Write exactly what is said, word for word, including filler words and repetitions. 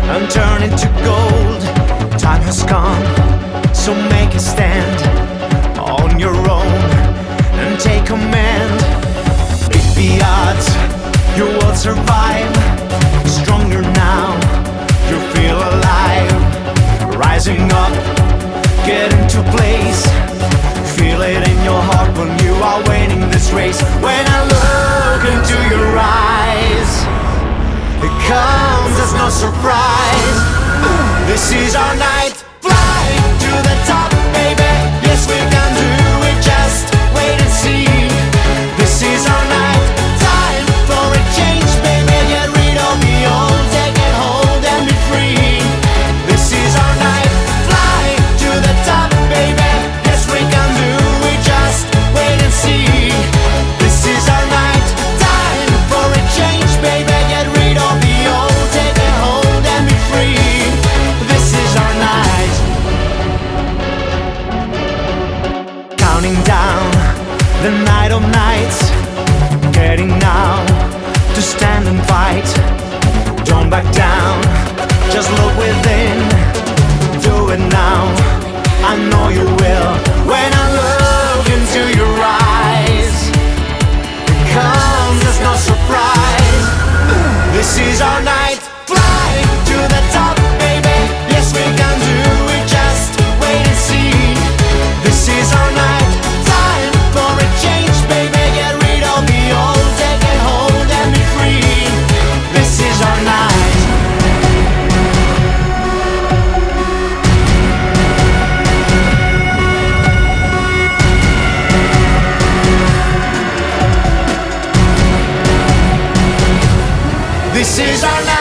and turn into gold. Time has come, so make a stand on your own and take command. Beat the odds, you will survive. Stronger now, you feel alive. Rising up, get into place. Feel it in your heart when you are winning this race. When I look into your eyes, it comes as no surprise. This is our night, flying to the top, baby. Yes, we can do it, just wait and see. This is our night, time for a change, baby. Get rid of the old, take it hold and be free. This is our night, flying to the top, baby. Yes, we can do it, just wait and see. This is our night, time for a change, baby. Get rid of the old, take it hold and be free. This is our night. Counting down the night of nights, getting now to stand and fight. Don't back down, just look within. Do it now, I know you will. When I look into your eyes, it comes as no surprise. This is our night, flying to the top, baby. Yes, we can do it, just wait and see. This is our night, time for a change, baby. Get rid of the old, take it hold and be free. This is our night. This is our night.